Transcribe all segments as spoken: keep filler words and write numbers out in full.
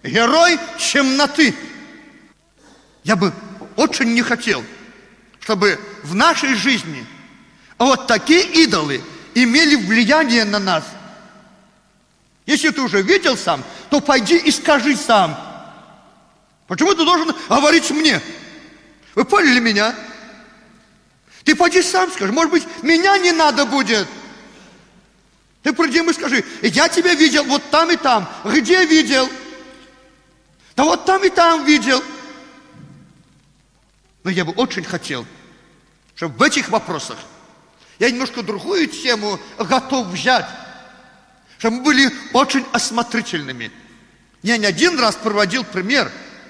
герой темноты. Я бы очень не хотел, чтобы в нашей жизни вот такие идолы имели влияние на нас. Если ты уже видел сам, то пойди и скажи сам. Почему ты должен говорить мне? Вы поняли меня? Ты пойди сам скажи. Может быть, меня не надо будет. Ты приди и скажи: я тебя видел вот там и там. Где видел? Да вот там и там видел. Но я бы очень хотел, чтобы в этих вопросах я немножко другую тему готов взять, чтобы мы были очень осмотрительными. Я не один раз приводил пример.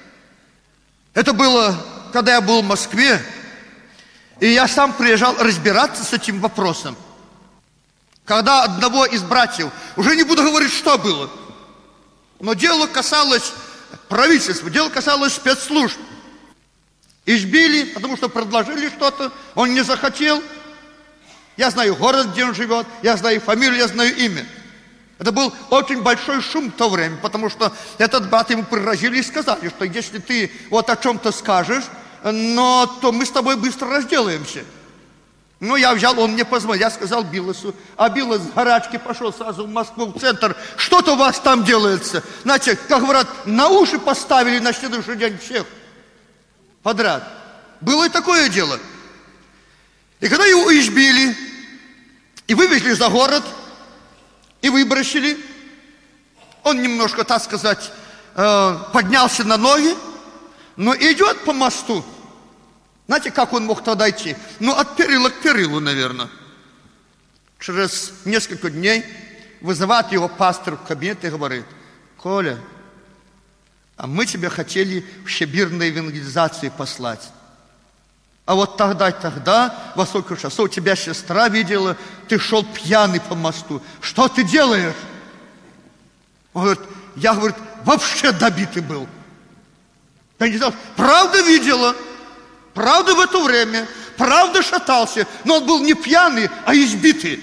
Это было, когда я был в Москве, и я сам приезжал разбираться с этим вопросом. Когда одного из братьев, уже не буду говорить, что было, но дело касалось правительства, дело касалось спецслужб. Избили, потому что предложили что-то, он не захотел. Я знаю город, где он живет, я знаю фамилию, я знаю имя. Это был очень большой шум в то время, потому что этот брат ему пригрозили и сказали, что если ты вот о чем-то скажешь, но, то мы с тобой быстро разделаемся. Ну, я взял, он мне позвонил, я сказал Билосу, а Билос с горячки пошел сразу в Москву, в центр. Что-то у вас там делается. Знаете, как говорят, на уши поставили на следующий день всех подряд. Было и такое дело. И когда его избили, и вывезли за город, и выбросили, он немножко, так сказать, поднялся на ноги, но идет по мосту. Знаете, как он мог тогда идти? Ну, от перила к перилу, наверное. Через несколько дней вызывает его пастор в кабинет и говорит: Коля, а мы тебя хотели в всемирной евангелизации послать. А вот тогда и тогда, во сколько часов, тебя сестра видела, ты шел пьяный по мосту. Что ты делаешь? Он говорит, я, говорит, вообще добитый был. Я не знал, правда видела, правда в это время, правда шатался, но он был не пьяный, а избитый.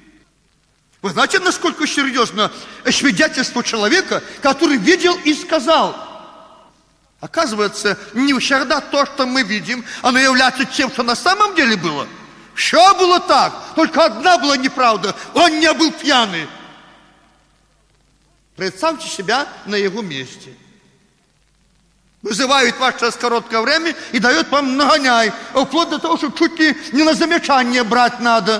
Вы знаете, насколько серьезно свидетельство человека, который видел и сказал? Оказывается, не всегда то, что мы видим, оно является тем, что на самом деле было. Все было так, только одна была неправда. Он не был пьяный. Представьте себя на его месте. Вызывают вас через короткое время и дает вам нагоняй. Вплоть до того, что чуть ли не на замечание брать надо.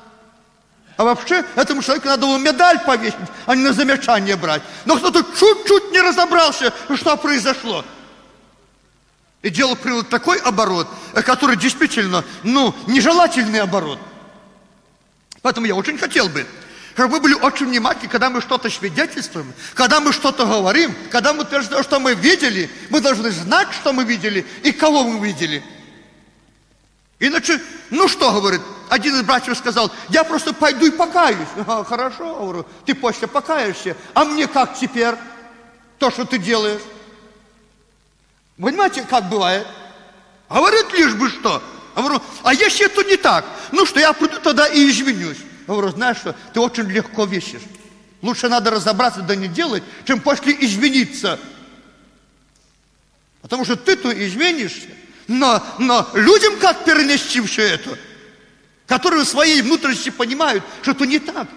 А вообще, этому человеку надо было медаль повесить, а не на замечание брать. Но кто-то чуть-чуть не разобрался, что произошло. И дело приняло такой оборот, который действительно, ну, нежелательный оборот. Поэтому я очень хотел бы, чтобы мы были очень внимательны, когда мы что-то свидетельствуем, когда мы что-то говорим, когда мы утверждаем, что мы видели, мы должны знать, что мы видели и кого мы видели. Иначе, ну что, говорит, один из братьев сказал, я просто пойду и покаюсь. А, хорошо, говорю, ты после покаешься, а мне как теперь то, что ты делаешь? Понимаете, как бывает? Говорит лишь бы что. Говорю, а если это не так, ну что, я приду тогда и извинюсь. Говорю, знаешь что, ты очень легко вещишь. Лучше надо разобраться, да не делать, чем после извиниться. Потому что ты-то извинишься, но, но людям как перенести все это, которые в своей внутренности понимают, что это не так.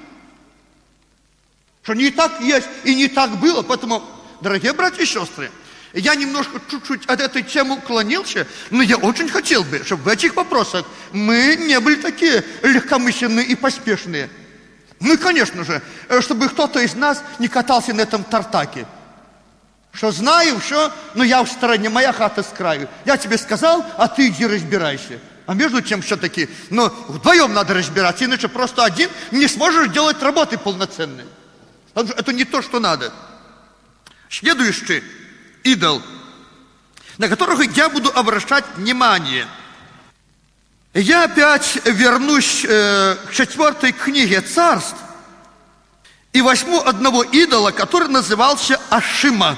Что не так есть и не так было. Поэтому, дорогие братья и сестры, я немножко чуть-чуть от этой темы уклонился, но я очень хотел бы, чтобы в этих вопросах мы не были такие легкомысленные и поспешные. Ну и, конечно же, чтобы кто-то из нас не катался на этом тартаке. Что знаю, все, но я в стороне, моя хата с краю. Я тебе сказал, а ты иди разбирайся. А между тем все-таки, ну, вдвоем надо разбираться, иначе просто один не сможешь делать работы полноценные. Это не то, что надо. Следующий идол, на которых я буду обращать внимание. Я опять вернусь э, к четвертой книге Царств и возьму одного идола, который назывался Ашима.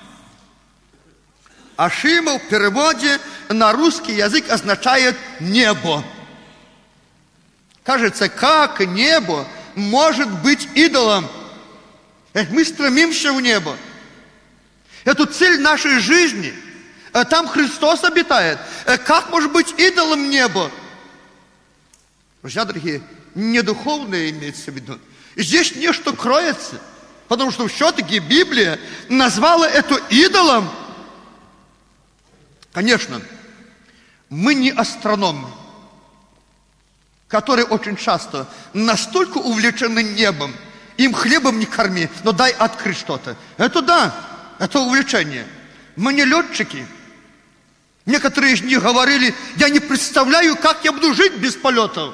Ашима в переводе на русский язык означает небо. Кажется, как небо может быть идолом? Ведь мы стремимся в небо. эту цель нашей жизни. Там Христос обитает. Как может быть идолом небо? Друзья дорогие, не духовное имеется в виду. Здесь нечто кроется, потому что все-таки Библия назвала это идолом. Конечно, мы не астрономы, которые очень часто настолько увлечены небом, им хлебом не корми, но дай открыть что-то. Это да, это увлечение. Мы не летчики. Некоторые из них говорили: я не представляю, как я буду жить без полетов.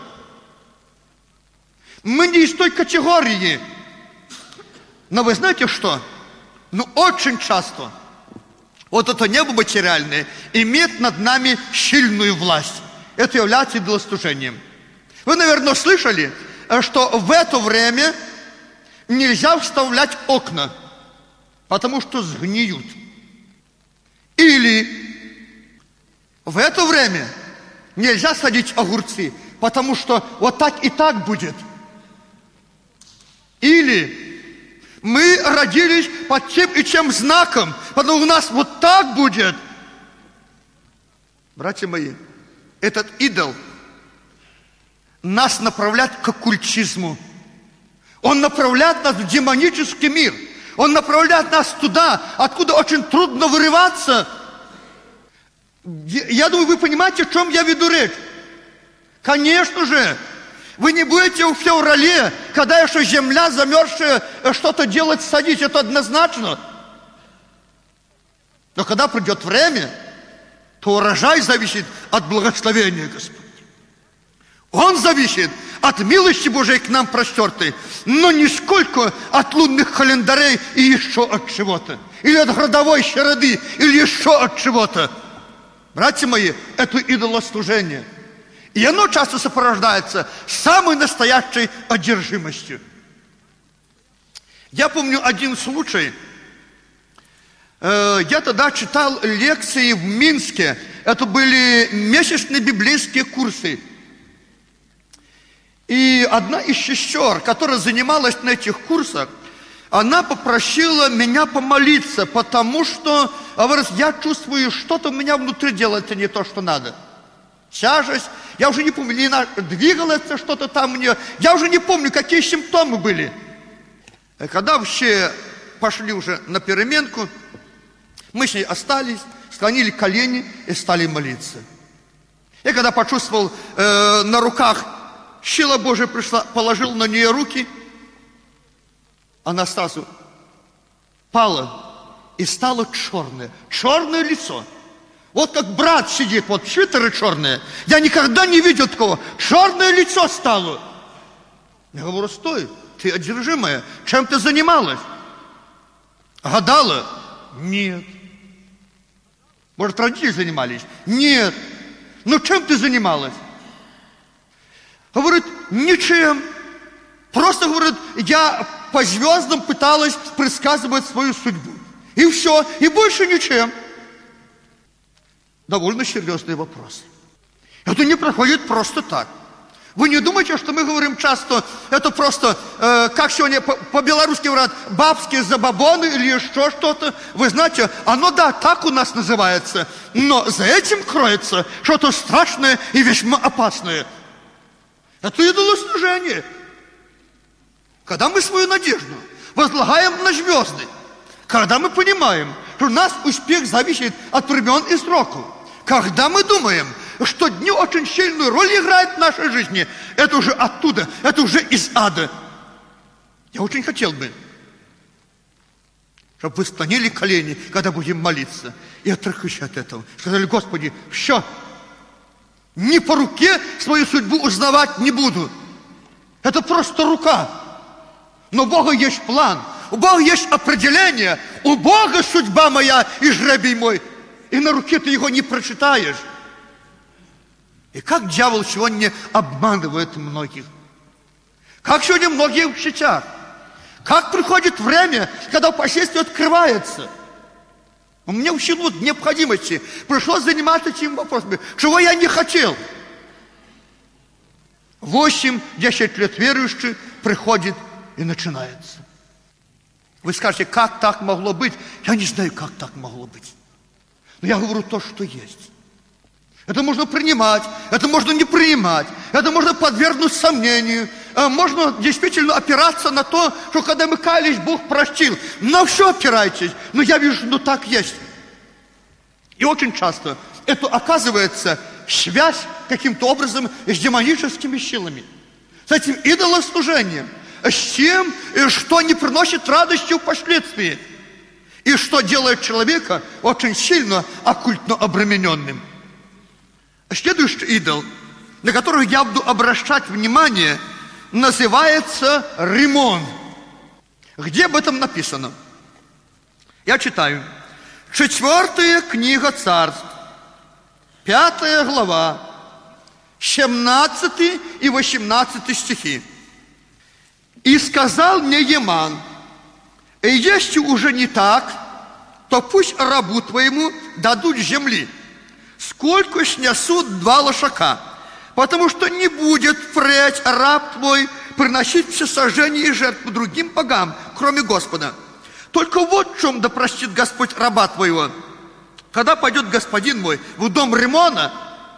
Мы не из той категории. Но вы знаете что? Ну, очень часто вот это небо материальное имеет над нами сильную власть. Это является идолослужением. Вы, наверное, слышали, что в это время нельзя вставлять окна, потому что сгниют. Или в это время нельзя садить огурцы, потому что вот так и так будет. Или мы родились под тем и тем знаком, потому что у нас вот так будет. Братья мои, этот идол нас направляет к оккультизму. Он направляет нас в демонический мир. Он направляет нас туда, откуда очень трудно вырываться. Я думаю, вы понимаете, о чем я веду речь. Конечно же, вы не будете в феврале, когда еще земля замерзшая, что-то делать, садить, это однозначно. Но когда придет время, то урожай зависит от благословения Господа. Он зависит от милости Божией к нам простертой, но не сколько от лунных календарей и еще от чего-то. Или от родовой череды, или еще от чего-то. Братья мои, это идолослужение. И оно часто сопровождается самой настоящей одержимостью. Я помню один случай. Я тогда читал лекции в Минске. Это были месячные библейские курсы. И одна из сестер, которая занималась на этих курсах, она попросила меня помолиться, потому что, говорит, я чувствую, что-то у меня внутри делается не то, что надо. Тяжесть, я уже не помню, или двигалось что-то там у нее, я уже не помню, какие симптомы были. И когда все пошли уже на переменку, мы с ней остались, склонили колени и стали молиться. И когда почувствовал э, на руках, сила Божия пришла, положил на нее руки, она сразу пала и стало черное, черное лицо. Вот как брат сидит, вот свитеры черные. Я никогда не видел такого. Черное лицо стало. Я говорю: стой, ты одержимая. Чем ты занималась? Гадала? Нет. Может, родители занимались? Нет. Ну, чем ты занималась? Говорит: ничем. Просто, говорит, я по звездам пыталась предсказывать свою судьбу. И все, и больше ничем. Довольно серьезный вопрос. Это не проходит просто так. Вы не думаете, что мы говорим часто, это просто, э, как сегодня по- по-белорусски говорят, бабские забабоны или еще что-то. Вы знаете, оно, да, так у нас называется. Но за этим кроется что-то страшное и весьма опасное. Это идолослужение. Когда мы свою надежду возлагаем на звезды, когда мы понимаем, что наш успех зависит от времен и сроков, когда мы думаем, что дни очень сильную роль играют в нашей жизни, это уже оттуда, это уже из ада. Я очень хотел бы, чтобы вы склонили колени, когда будем молиться, и отреклись от этого. Сказали: Господи, все, ни по руке свою судьбу узнавать не буду. Это просто рука. Но у Бога есть план, у Бога есть определение, у Бога судьба моя и жребий мой. И на руке ты его не прочитаешь. И как дьявол сегодня обманывает многих. Как сегодня многие в сетях. Как приходит время, когда последствия открывается. У меня в силу необходимости пришлось заниматься этим вопросом, чего я не хотел. Восемь-десять лет верующий приходит и начинается. Вы скажете, как так могло быть? Я не знаю, как так могло быть. Но я говорю то, что есть. Это можно принимать, это можно не принимать, это можно подвергнуть сомнению. Можно действительно опираться на то, что когда мы каялись, Бог простил. На все опирайтесь. Но я вижу, ну так есть. И очень часто это оказывается связь каким-то образом с демоническими силами. С этим идолослужением. С тем, что не приносит радости впоследствии. И что делает человека очень сильно оккультно обремененным. Следующий идол, на который я буду обращать внимание, называется Римон. Где об этом написано? Я читаю. Четвертая книга Царств, пятая глава, семнадцатый и восемнадцатый стихи. «И сказал мне Еман, если уже не так, то пусть рабу твоему дадут земли, сколько снесут два лошака, потому что не будет впредь раб твой приносить всесожжение и жертву другим богам, кроме Господа. Только вот в чем да простит Господь раба твоего. Когда пойдет господин мой в дом Римона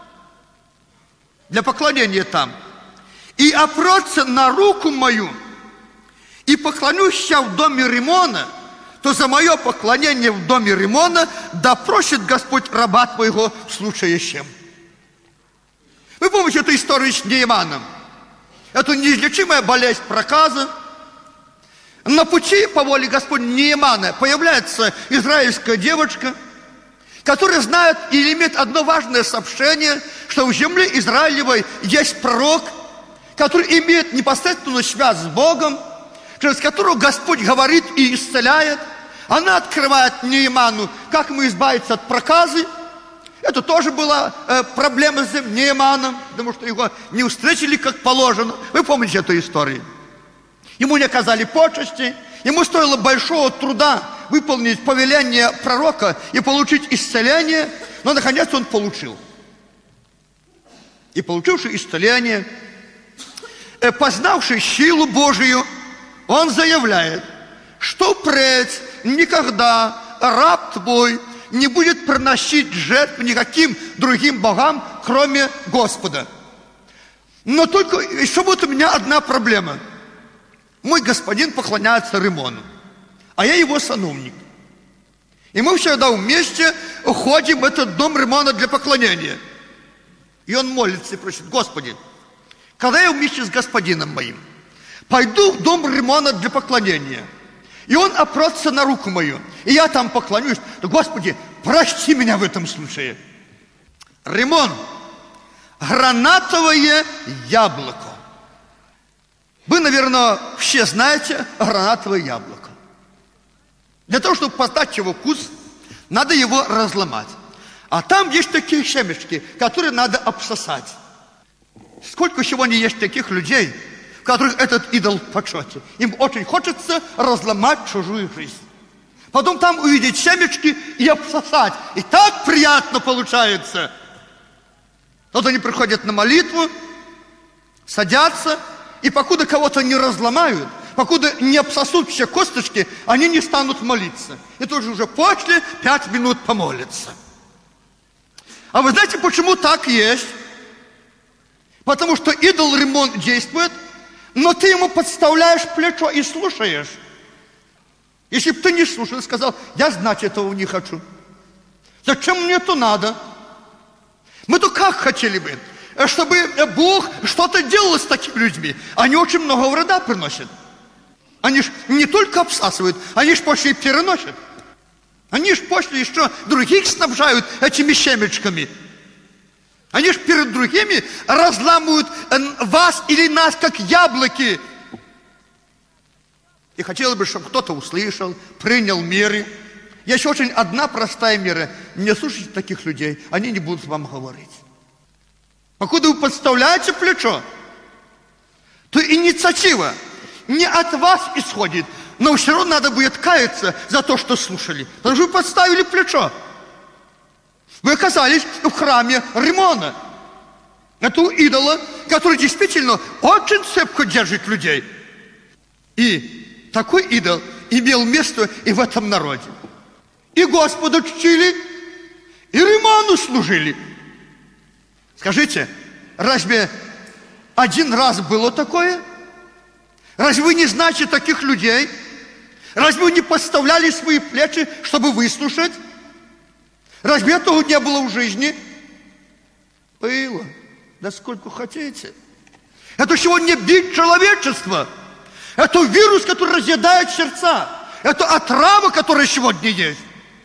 для поклонения там, и опрется на руку мою, и поклонюсь я в доме Римона, то за мое поклонение в доме Римона да просит Господь раба твоего в случае чем». Вы помните эту историю с Нееманом? Это неизлечимая болезнь проказа. На пути по воле Господня Неемана появляется израильская девочка, которая знает или имеет одно важное сообщение, что в земле Израилевой есть пророк, который имеет непосредственную связь с Богом, через которого Господь говорит и исцеляет. Она открывает Нееману, как ему избавиться от проказы. Это тоже была э, проблема с Нееманом, потому что его не встретили как положено. Вы помните эту историю? Ему не оказали почести, ему стоило большого труда выполнить повеление пророка и получить исцеление, но наконец он получил. И получивший исцеление, э, познавший силу Божию, он заявляет, что впредь никогда раб твой не будет приносить жертв никаким другим богам, кроме Господа. Но только еще вот у меня одна проблема. Мой господин поклоняется Римону, а я его сановник. И мы всегда вместе ходим в этот дом Римона для поклонения. И он молится и просит: Господи, когда я вместе с господином моим пойду в дом Римона для поклонения, и он опрется на руку мою, и я там поклонюсь, то, Господи, прости меня в этом случае. Римон – гранатовое яблоко. Вы, наверное, все знаете гранатовое яблоко. Для того, чтобы познать его вкус, надо его разломать. А там есть такие семечки, которые надо обсосать. Сколько сегодня есть таких людей, в которых этот идол в почете. Им очень хочется разломать чужую жизнь. Потом там увидеть семечки и обсосать. И так приятно получается. Вот они приходят на молитву, садятся, и покуда кого-то не разломают, покуда не обсосут все косточки, они не станут молиться. И тоже уже после пять минут помолятся. А вы знаете, почему так есть? Потому что идол Римон действует, но ты ему подставляешь плечо и слушаешь. Если бы ты не слушал, сказал: я знать этого не хочу. Зачем мне это надо? Мы-то как хотели бы, чтобы Бог что-то делал с такими людьми. Они очень много вреда приносят. Они ж не только обсасывают, они ж после и переносят. Они ж после еще других снабжают этими семечками. Они ж перед другими разламывают вас или нас, как яблоки. И хотелось бы, чтобы кто-то услышал, принял меры. Есть очень одна простая мера. Не слушайте таких людей, они не будут вам говорить. Покуда вы подставляете плечо, то инициатива не от вас исходит, но все равно надо будет каяться за то, что слушали. Потому что вы подставили плечо. Вы оказались в храме Римона, этого идола, который действительно очень цепко держит людей. И такой идол имел место и в этом народе. И Господа чтили, и Риману служили. Скажите, разве один раз было такое? Разве вы не знаете таких людей? Разве вы не подставляли свои плечи, чтобы выслушать? Разве этого не было в жизни? Было. Да сколько хотите. Это сегодня бич человечества. Это вирус, который разъедает сердца. Это отрава, которая сегодня есть.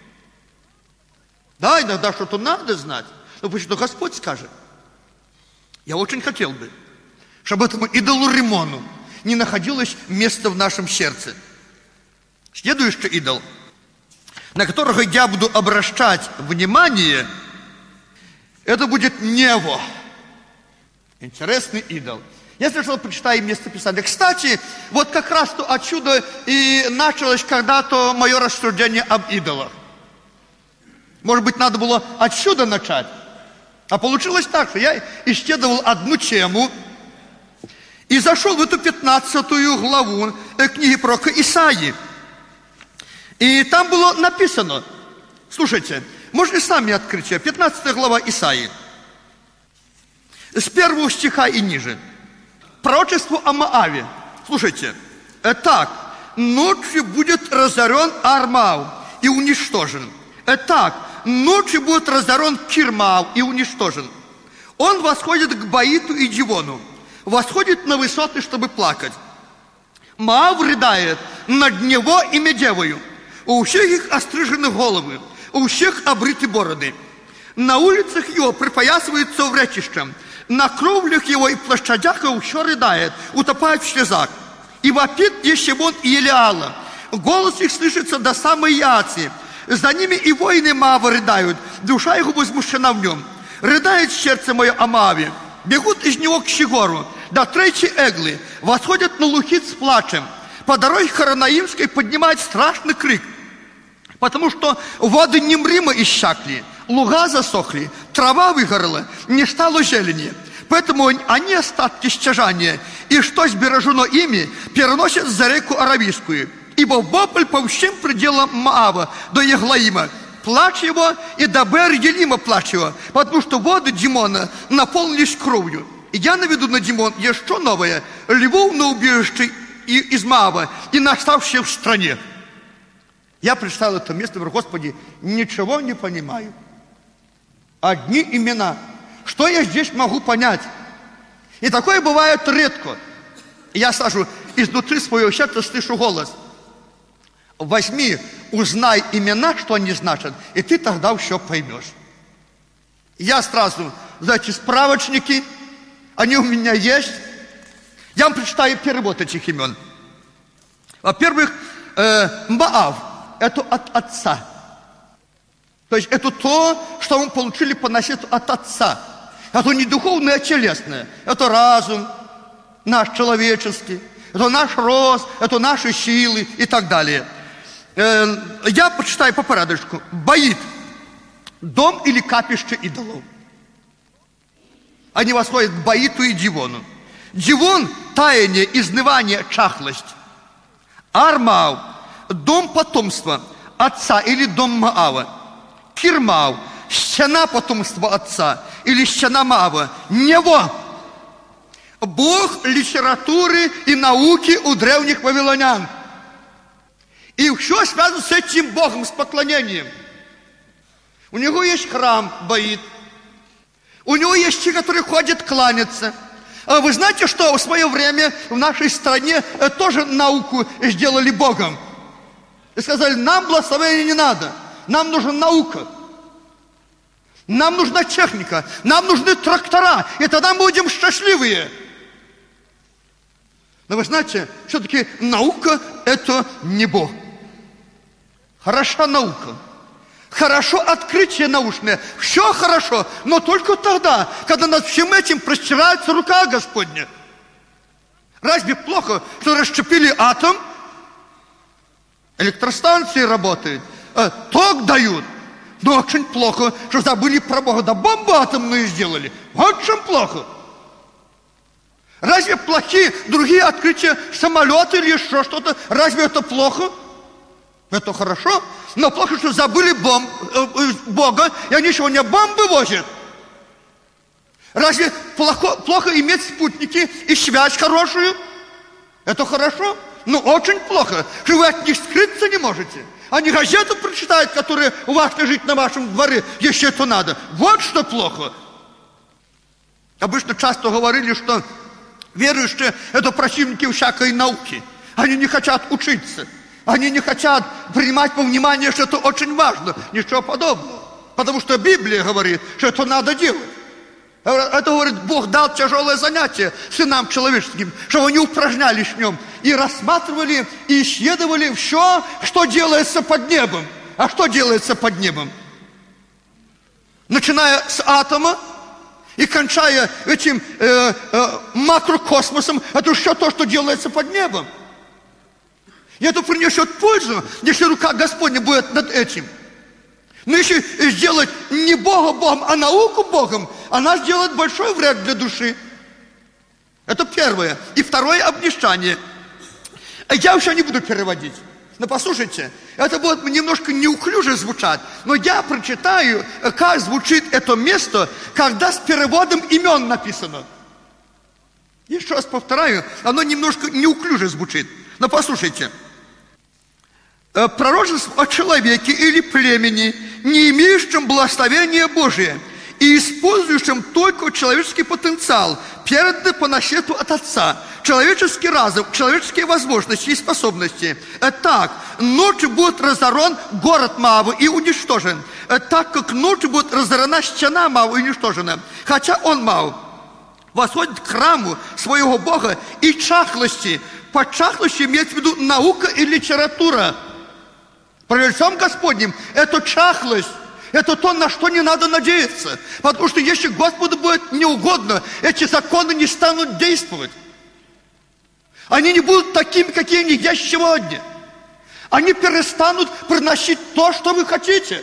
Да, иногда что-то надо знать. Но почему Господь скажет. Я очень хотел бы, чтобы этому идолу Римону не находилось места в нашем сердце. Следующий идол, на которого я буду обращать внимание, это будет Нево. Интересный идол. Я сначала прочитаю местописание. Кстати, вот как раз то отсюда и началось когда-то мое рассуждение об идолах. Может быть, надо было отсюда начать. А получилось так, что я исследовал одну тему и зашел в эту пятнадцатую главу книги пророка Исаии. И там было написано, слушайте, можете сами открыть ее, пятнадцатая глава Исаии, с первого стиха и ниже. Пророчество о Моаве. Слушайте, так, ночью будет разорен Армау и уничтожен. Итак, ночью будет разорен Кирмау и уничтожен. Он восходит к Баиту и Дивону, восходит на высоты, чтобы плакать. Моав рыдает над него и Медевою. У всех их острижены головы, у всех обриты бороды. На улицах его припоясывается вречищем, на кровлях его и площадях его все рыдает, утопает в слезах. И вопит Ешемон и Елеала. Голос их слышится до самой Яции. За ними и воины Моава рыдают, душа их возмущена в нем. Рыдает сердце мое о Моаве, бегут из него к Щегору, до Трейчи Эглы, восходят на Лухит с плачем. По дороге Хоронаимской поднимает страшный крик, потому что воды Нимрима иссякли, луга засохли, трава выгорела, не стало зелени. Поэтому они остатки стяжания, и что сбережено ими, переносят за реку Аравийскую. Ибо вопль по всем пределам Моава до Еглаима, плач его, и до Бер-Елима плач его, потому что воды Димона наполнились кровью. И я наведу на Димон еще новое, львов на убежище из Моава и наставшие в стране. Я прочитал это место, говорю, Господи, ничего не понимаю. Одни имена. Что я здесь могу понять? И такое бывает редко. Я сажу изнутри своего сердца, слышу голос. Возьми, узнай имена, что они значат, и ты тогда все поймешь. Я сразу, знаете, справочники, они у меня есть. Я вам прочитаю перевод этих имен. Во-первых, э, Моав, это от отца. То есть это то, что мы получили по наследству от отца. Это не духовное, а телесное. Это разум наш человеческий, это наш рост, это наши силы и так далее. Я почитаю по порядочку. Баит. Дом или капище идолов. Они восходят к Баиту и Дивону. Дивон – таяние, изнывание, чахлость. Армау – дом потомства отца или дом Моава. Кирмау – стена потомства отца или стена Моава. Нево – бог литературы и науки у древних вавилонян. И все связано с этим Богом, с поклонением. У него есть храм, Баит. У него есть те, которые ходят кланяться. А вы знаете, что в свое время в нашей стране тоже науку сделали Богом? И сказали, нам благословения не надо. Нам нужна наука. Нам нужна техника. Нам нужны трактора. И тогда мы будем счастливые. Но вы знаете, все-таки наука – это не Бог. Хороша наука. Хорошо открытие научное. Все хорошо, но только тогда, когда над всем этим простирается рука Господня. Разве плохо, что расщепили атом? Электростанции работают, э, ток дают. Но очень плохо, что забыли про Бога. Да бомбу атомную сделали. Очень плохо. Разве плохие другие открытия, самолеты или еще что-то? Разве это плохо? Это хорошо, но плохо, что забыли бомб, э, э, Бога, и они сегодня бомбы возят. Разве плохо, плохо иметь спутники и связь хорошую? Это хорошо, но очень плохо, что вы от них скрыться не можете. Они газету прочитают, которая у вас лежит на вашем дворе, если это надо. Вот что плохо. Обычно часто говорили, что верующие – это противники всякой науки. Они не хотят учиться. Они не хотят принимать во внимание, что это очень важно. Ничего подобного. Потому что Библия говорит, что это надо делать. Это, говорит, Бог дал тяжелое занятие сынам человеческим, чтобы они упражнялись в нем и рассматривали, и исследовали все, что делается под небом. А что делается под небом? Начиная с атома и кончая этим э, э, макрокосмосом, это все то, что делается под небом. И это принесет пользу, если рука Господня будет над этим. Но если сделать не Бога Богом, а науку Богом, она сделает большой вред для души. Это первое. И второе обнищание. Я вообще не буду переводить. Но послушайте, это будет немножко неуклюже звучать, но я прочитаю, как звучит это место, когда с переводом имен написано. Еще раз повторяю, оно немножко неуклюже звучит. Но послушайте. Пророчество о человеке или племени, не имеющем благословения Божие и использующем только человеческий потенциал, переданный по наследству от Отца, человеческий разум, человеческие возможности и способности. Так, ночью будет разорен город Моава и уничтожен, так как ночью будет разорена стена Моава и уничтожена. Хотя он, Моав, восходит к храму своего Бога и чахлости. Под чахлостью имеется в виду наука и литература. При лицом Господнем это чахлость, это то, на что не надо надеяться. Потому что если Господу будет неугодно, эти законы не станут действовать. Они не будут такими, какие они есть сегодня. Они перестанут приносить то, что вы хотите.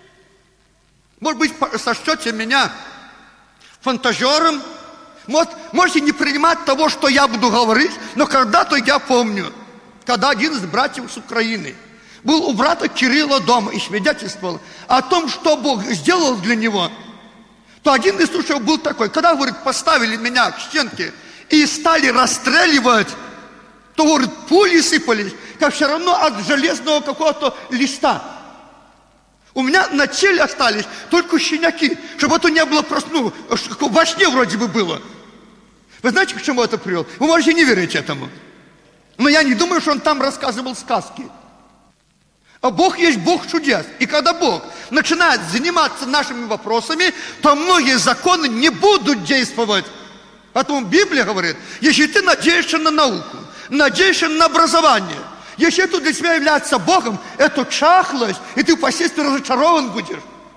Может быть, сочтете меня фантазером. Может, можете не принимать того, что я буду говорить, но когда-то я помню, когда один из братьев с Украины был у брата Кирилла дома и свидетельствовал о том, что Бог сделал для него, то один из случаев был такой, когда, говорит, поставили меня к стенке и стали расстреливать, то, говорит, пули сыпались, как все равно от железного какого-то листа. У меня на теле остались только щеняки, чтобы это не было просто, ну, во сне вроде бы было. Вы знаете, к чему это привел? Вы можете не верить этому. Но я не думаю, что он там рассказывал сказки. А Бог есть Бог чудес. И когда Бог начинает заниматься нашими вопросами, то многие законы не будут действовать. Поэтому Библия говорит, если ты надеешься на науку, надеешься на образование, если это для тебя является Богом, это чахлость, и ты впоследствии разочарован будешь.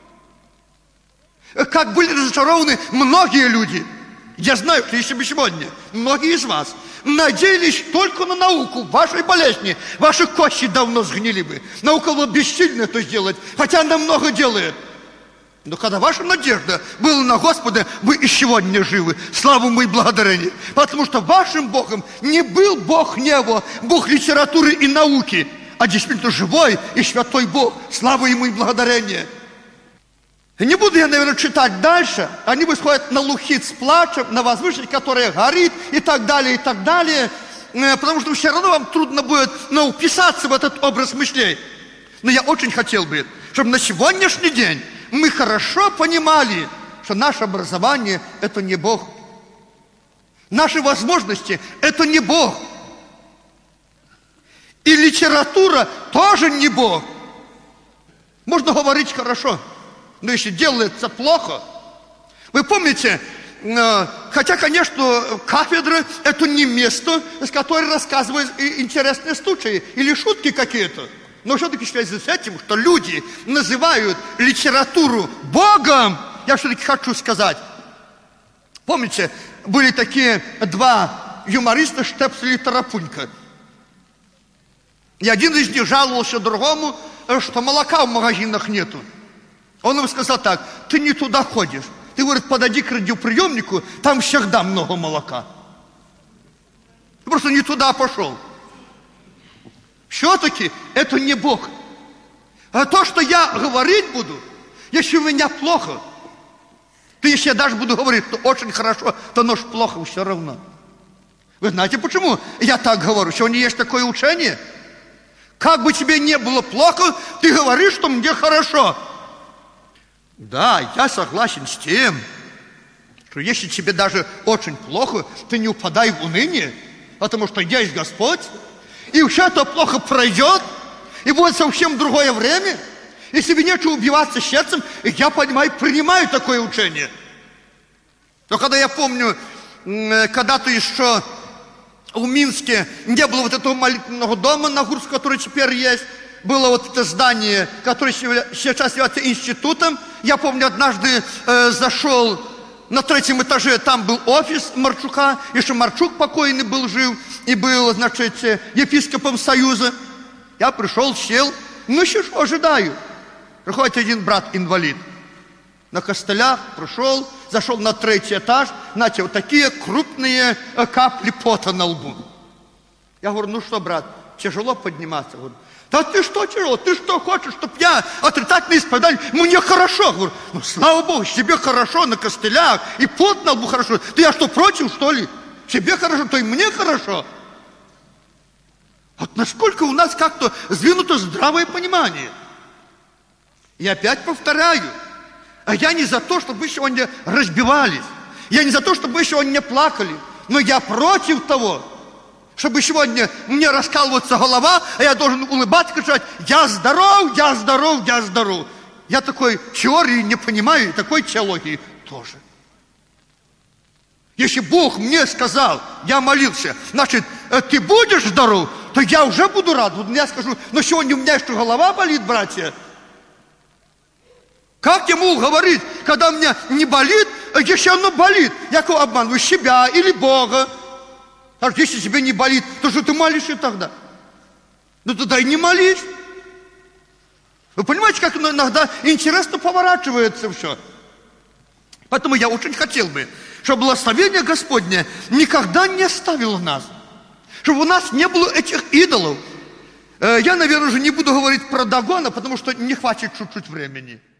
Как были разочарованы многие люди. Я знаю, что если бы сегодня многие из вас надеялись только на науку вашей болезни, ваши кости давно сгнили бы. Наука была бессильна это сделать, хотя она много делает. Но когда ваша надежда была на Господа, вы и сегодня живы. Славу Ему и благодарение. Потому что вашим Богом не был Бог неба, Бог литературы и науки, а действительно живой и святой Бог. Слава Ему и благодарение. Не буду я, наверное, читать дальше. Они восходят на Лухит с плачем, на возвышенность, которая горит, и так далее, и так далее. Потому что все равно вам трудно будет, ну, вписаться в этот образ мышления. Но я очень хотел бы, чтобы на сегодняшний день мы хорошо понимали, что наше образование – это не Бог. Наши возможности – это не Бог. И литература тоже не Бог. Можно говорить хорошо, но если делается плохо. Вы помните, хотя, конечно, кафедра – это не место, с которой рассказывают интересные случаи или шутки какие-то. Но все-таки в связи с этим, что люди называют литературу Богом, я все-таки хочу сказать. Помните, были такие два юмориста, Штепсель и Тарапунька. И один из них жаловался другому, что молока в магазинах нету. Он ему сказал так: ты не туда ходишь. Ты, говорит, подойди к радиоприемнику, там всегда много молока. Ты просто не туда пошел. Все-таки это не Бог. А то, что я говорить буду, если у меня плохо, то если я даже буду говорить, что очень хорошо, то нож плохо все равно. Вы знаете, почему я так говорю? Сегодня есть такое учение. Как бы тебе не было плохо, ты говоришь, что мне хорошо. Да, я согласен с тем, что если тебе даже очень плохо, ты не упадай в уныние, потому что есть Господь, и все это плохо пройдет, и будет совсем другое время. И себе нечего убиваться сердцем, и я понимаю, принимаю такое учение. Но когда я помню, когда-то еще в Минске не было вот этого молитвенного дома на Гурск, который теперь есть, было вот это здание, которое сейчас является институтом. Я помню, однажды э, зашел на третьем этаже, там был офис Марчука, еще Марчук покойный был жив, и был, значит, епископом Союза. Я пришел, сел, ну еще что, ожидаю. Приходит один брат-инвалид. На костылях пришел, зашел на третий этаж, знаете, вот такие крупные капли пота на лбу. Я говорю, ну что, брат, тяжело подниматься? Говорю, да ты что тяжело? Ты что хочешь, чтобы я отрицательно исповедал? Мне хорошо. Говорю, ну слава Богу, тебе хорошо на костылях, и пот на лбу хорошо. Ты я что, против, что ли? Тебе хорошо, то и мне хорошо. Вот насколько у нас как-то сдвинуто здравое понимание. И опять повторяю, а я не за то, чтобы вы сегодня разбивались. Я не за то, чтобы вы сегодня плакали. Но я против того, чтобы сегодня мне раскалываться голова, а я должен улыбаться и кричать, я здоров, я здоров, я здоров. Я такой теории не понимаю, и такой теологии тоже. Если Бог мне сказал, я молился, значит, ты будешь здоров, то я уже буду рад. Вот я скажу, но сегодня у меня что, голова болит, братья? Как я могу говорить, когда у меня не болит, если оно болит? Я кого обманываю, себя или Бога? А если тебе не болит, то что ты молишься тогда? Ну тогда и не молись. Вы понимаете, как иногда интересно поворачивается все? Поэтому я очень хотел бы, чтобы благословение Господне никогда не оставило нас. Чтобы у нас не было этих идолов. Я, наверное, уже не буду говорить про Дагона, потому что не хватит чуть-чуть времени.